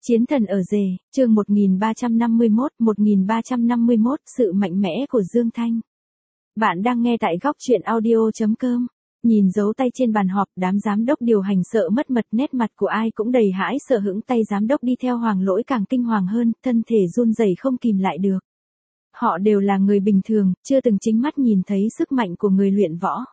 Chiến thần ở rể, chương 1351, sự mạnh mẽ của Dương Thanh. Bạn đang nghe tại góc truyện audio.com. Nhìn dấu tay trên bàn họp, đám giám đốc điều hành sợ mất mật, nét mặt của ai cũng đầy hãi sợ hững, tay giám đốc đi theo Hoàng Lỗi càng kinh hoàng hơn, thân thể run rẩy không kìm lại được. Họ đều là người bình thường, chưa từng chính mắt nhìn thấy sức mạnh của người luyện võ.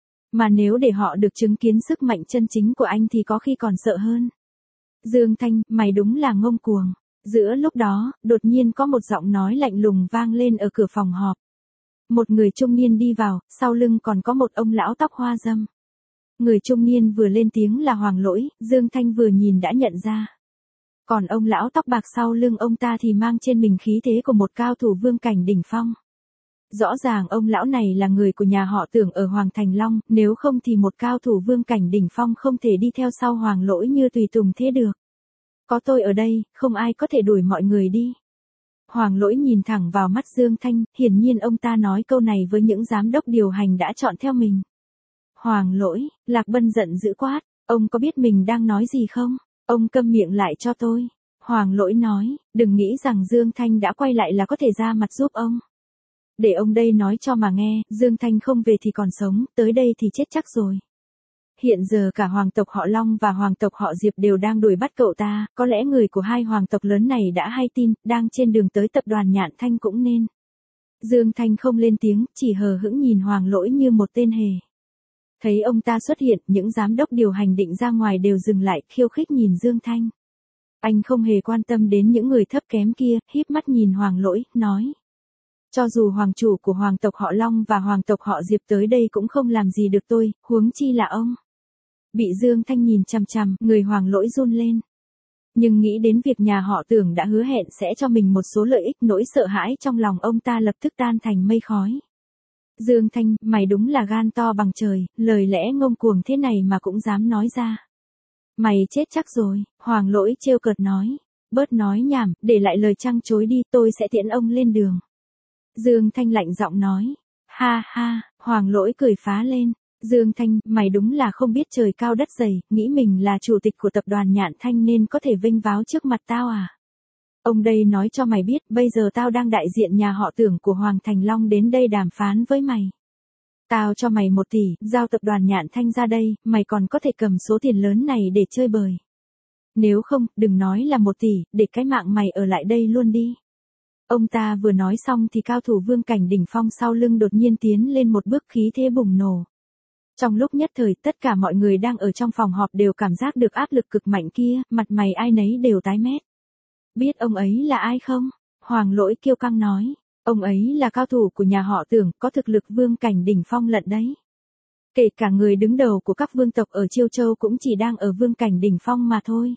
Mà nếu để họ được chứng kiến sức mạnh chân chính của anh thì có khi còn sợ hơn. Dương Thanh, mày đúng là ngông cuồng. Giữa lúc đó, đột nhiên có một giọng nói lạnh lùng vang lên ở cửa phòng họp. Một người trung niên đi vào, sau lưng còn có một ông lão tóc hoa râm. Người trung niên vừa lên tiếng là Hoàng Lỗi, Dương Thanh vừa nhìn đã nhận ra. Còn ông lão tóc bạc sau lưng ông ta thì mang trên mình khí thế của một cao thủ vương cảnh đỉnh phong. Rõ ràng ông lão này là người của nhà họ Tưởng ở Hoàng Thành Long, nếu không thì một cao thủ vương cảnh đỉnh phong không thể đi theo sau Hoàng Lỗi như tùy tùng thế được. Có tôi ở đây, không ai có thể đuổi mọi người đi. Hoàng Lỗi nhìn thẳng vào mắt Dương Thanh, hiển nhiên ông ta nói câu này với những giám đốc điều hành đã chọn theo mình. Hoàng Lỗi, Lạc Bân giận dữ quát, ông có biết mình đang nói gì không? Ông câm miệng lại cho tôi. Hoàng Lỗi nói, đừng nghĩ rằng Dương Thanh đã quay lại là có thể ra mặt giúp ông. Để ông đây nói cho mà nghe, Dương Thanh không về thì còn sống, tới đây thì chết chắc rồi. Hiện giờ cả hoàng tộc họ Long và hoàng tộc họ Diệp đều đang đuổi bắt cậu ta, có lẽ người của hai hoàng tộc lớn này đã hay tin, đang trên đường tới tập đoàn Nhạn Thanh cũng nên. Dương Thanh không lên tiếng, chỉ hờ hững nhìn Hoàng Lỗi như một tên hề. Thấy ông ta xuất hiện, những giám đốc điều hành định ra ngoài đều dừng lại, khiêu khích nhìn Dương Thanh. Anh không hề quan tâm đến những người thấp kém kia, híp mắt nhìn Hoàng Lỗi, nói. Cho dù hoàng chủ của hoàng tộc họ Long và hoàng tộc họ Diệp tới đây cũng không làm gì được tôi, huống chi là ông. Bị Dương Thanh nhìn chằm chằm, người Hoàng Lỗi run lên. Nhưng nghĩ đến việc nhà họ Tưởng đã hứa hẹn sẽ cho mình một số lợi ích, nỗi sợ hãi trong lòng ông ta lập tức tan thành mây khói. Dương Thanh, mày đúng là gan to bằng trời, lời lẽ ngông cuồng thế này mà cũng dám nói ra. Mày chết chắc rồi, Hoàng Lỗi trêu cợt nói. Bớt nói nhảm, để lại lời trăng chối đi, tôi sẽ tiễn ông lên đường. Dương Thanh lạnh giọng nói. Ha ha, Hoàng Lỗi cười phá lên. Dương Thanh, mày đúng là không biết trời cao đất dày, nghĩ mình là chủ tịch của tập đoàn Nhạn Thanh nên có thể vênh váo trước mặt tao à? Ông đây nói cho mày biết, bây giờ tao đang đại diện nhà họ Tưởng của Hoàng Thành Long đến đây đàm phán với mày. Tao cho mày 1 tỷ, giao tập đoàn Nhạn Thanh ra đây, mày còn có thể cầm số tiền lớn này để chơi bời. Nếu không, đừng nói là 1 tỷ, để cái mạng mày ở lại đây luôn đi. Ông ta vừa nói xong thì cao thủ vương cảnh đỉnh phong sau lưng đột nhiên tiến lên một bước, khí thế bùng nổ. Trong lúc nhất thời, tất cả mọi người đang ở trong phòng họp đều cảm giác được áp lực cực mạnh kia, mặt mày ai nấy đều tái mét. Biết ông ấy là ai không? Hoàng Lỗi kiêu căng nói. Ông ấy là cao thủ của nhà họ Tưởng, có thực lực vương cảnh đỉnh phong lận đấy. Kể cả người đứng đầu của các vương tộc ở Chiêu Châu cũng chỉ đang ở vương cảnh đỉnh phong mà thôi.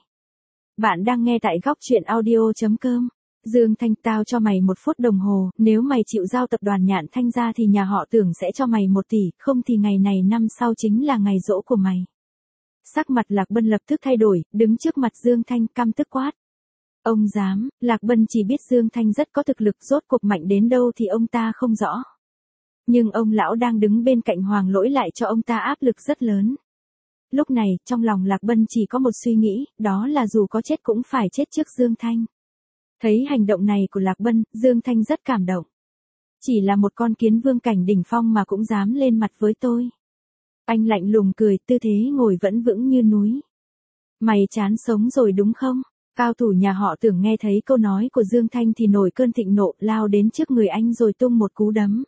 Bạn đang nghe tại góc truyện audio.com. Dương Thanh, tao cho mày 1 phút đồng hồ, nếu mày chịu giao tập đoàn Nhạn Thanh ra thì nhà họ Tưởng sẽ cho mày 1 tỷ, không thì ngày này năm sau chính là ngày giỗ của mày. Sắc mặt Lạc Bân lập tức thay đổi, đứng trước mặt Dương Thanh căm tức quát. Ông dám, Lạc Bân chỉ biết Dương Thanh rất có thực lực, rốt cuộc mạnh đến đâu thì ông ta không rõ. Nhưng ông lão đang đứng bên cạnh Hoàng Lỗi lại cho ông ta áp lực rất lớn. Lúc này, trong lòng Lạc Bân chỉ có một suy nghĩ, đó là dù có chết cũng phải chết trước Dương Thanh. Thấy hành động này của Lạc Bân, Dương Thanh rất cảm động. Chỉ là một con kiến vương cảnh đỉnh phong mà cũng dám lên mặt với tôi. Anh lạnh lùng cười, tư thế ngồi vẫn vững như núi. Mày chán sống rồi đúng không? Cao thủ nhà họ Tưởng nghe thấy câu nói của Dương Thanh thì nổi cơn thịnh nộ, lao đến trước người anh rồi tung một cú đấm.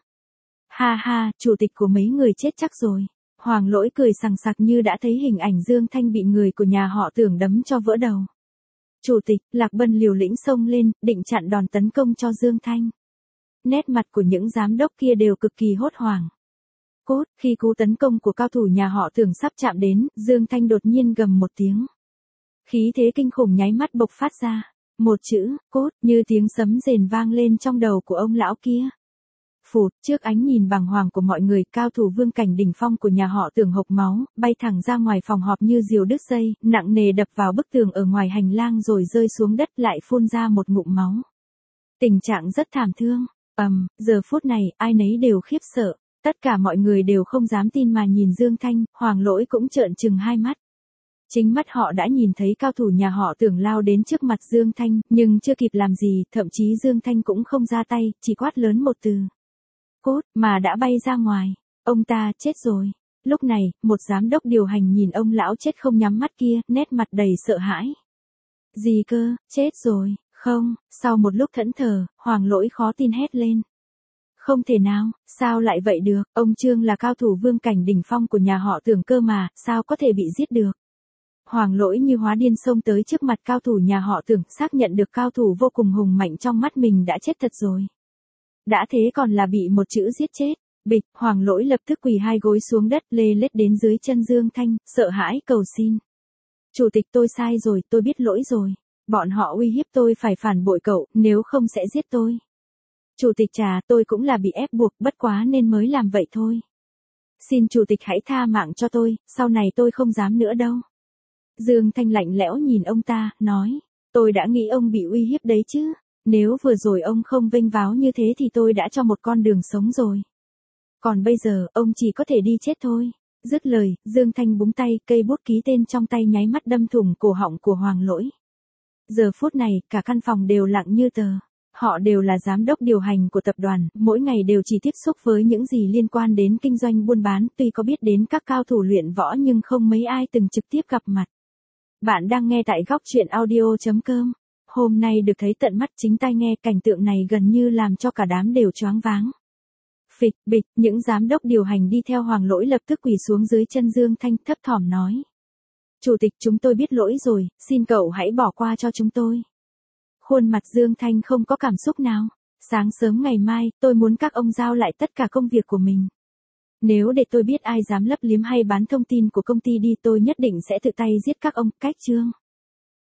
Ha ha, chủ tịch của mấy người chết chắc rồi. Hoàng Lỗi cười sằng sặc như đã thấy hình ảnh Dương Thanh bị người của nhà họ Tưởng đấm cho vỡ đầu. Chủ tịch, Lạc Bân liều lĩnh xông lên, định chặn đòn tấn công cho Dương Thanh. Nét mặt của những giám đốc kia đều cực kỳ hốt hoảng. Cốt, khi cú tấn công của cao thủ nhà họ Tưởng sắp chạm đến, Dương Thanh đột nhiên gầm một tiếng. Khí thế kinh khủng nháy mắt bộc phát ra. Một chữ, cốt, như tiếng sấm rền vang lên trong đầu của ông lão kia. Phụt, trước ánh nhìn bàng hoàng của mọi người, cao thủ vương cảnh đỉnh phong của nhà họ Tưởng hộc máu, bay thẳng ra ngoài phòng họp như diều đứt dây, nặng nề đập vào bức tường ở ngoài hành lang rồi rơi xuống đất lại phun ra một ngụm máu. Tình trạng rất thảm thương. Giờ phút này, ai nấy đều khiếp sợ. Tất cả mọi người đều không dám tin mà nhìn Dương Thanh, Hoàng Lỗi cũng trợn trừng hai mắt. Chính mắt họ đã nhìn thấy cao thủ nhà họ Tưởng lao đến trước mặt Dương Thanh, nhưng chưa kịp làm gì, thậm chí Dương Thanh cũng không ra tay, chỉ quát lớn một từ. Cốt, mà đã bay ra ngoài. Ông ta chết rồi. Lúc này, một giám đốc điều hành nhìn ông lão chết không nhắm mắt kia, nét mặt đầy sợ hãi. Gì cơ, chết rồi, không, sau một lúc thẫn thờ, Hoàng Lỗi khó tin hét lên. Không thể nào, sao lại vậy được, ông Trương là cao thủ vương cảnh đỉnh phong của nhà họ Tưởng cơ mà, sao có thể bị giết được. Hoàng Lỗi như hóa điên xông tới trước mặt cao thủ nhà họ Tưởng, xác nhận được cao thủ vô cùng hùng mạnh trong mắt mình đã chết thật rồi. Đã thế còn là bị một chữ giết chết. Bịch, Hoàng Lỗi lập tức quỳ hai gối xuống đất, lê lết đến dưới chân Dương Thanh, sợ hãi cầu xin. Chủ tịch, tôi sai rồi, tôi biết lỗi rồi. Bọn họ uy hiếp tôi phải phản bội cậu, nếu không sẽ giết tôi. Chủ tịch trà, tôi cũng là bị ép buộc, bất quá nên mới làm vậy thôi. Xin chủ tịch hãy tha mạng cho tôi, sau này tôi không dám nữa đâu. Dương Thanh lạnh lẽo nhìn ông ta, nói, tôi đã nghĩ ông bị uy hiếp đấy chứ. Nếu vừa rồi ông không vênh váo như thế thì tôi đã cho một con đường sống rồi. Còn bây giờ, ông chỉ có thể đi chết thôi. Dứt lời, Dương Thanh búng tay, cây bút ký tên trong tay nháy mắt đâm thủng cổ họng của Hoàng Lỗi. Giờ phút này, cả căn phòng đều lặng như tờ. Họ đều là giám đốc điều hành của tập đoàn, mỗi ngày đều chỉ tiếp xúc với những gì liên quan đến kinh doanh buôn bán, tuy có biết đến các cao thủ luyện võ nhưng không mấy ai từng trực tiếp gặp mặt. Bạn đang nghe tại góc truyện audio.com. Hôm nay được thấy tận mắt chính tai nghe, cảnh tượng này gần như làm cho cả đám đều choáng váng. Phịch, bịch, những giám đốc điều hành đi theo Hoàng Lỗi lập tức quỳ xuống dưới chân Dương Thanh, thấp thỏm nói. Chủ tịch, chúng tôi biết lỗi rồi, xin cậu hãy bỏ qua cho chúng tôi. Khuôn mặt Dương Thanh không có cảm xúc nào. Sáng sớm ngày mai, tôi muốn các ông giao lại tất cả công việc của mình. Nếu để tôi biết ai dám lấp liếm hay bán thông tin của công ty đi, tôi nhất định sẽ tự tay giết các ông, cách chương.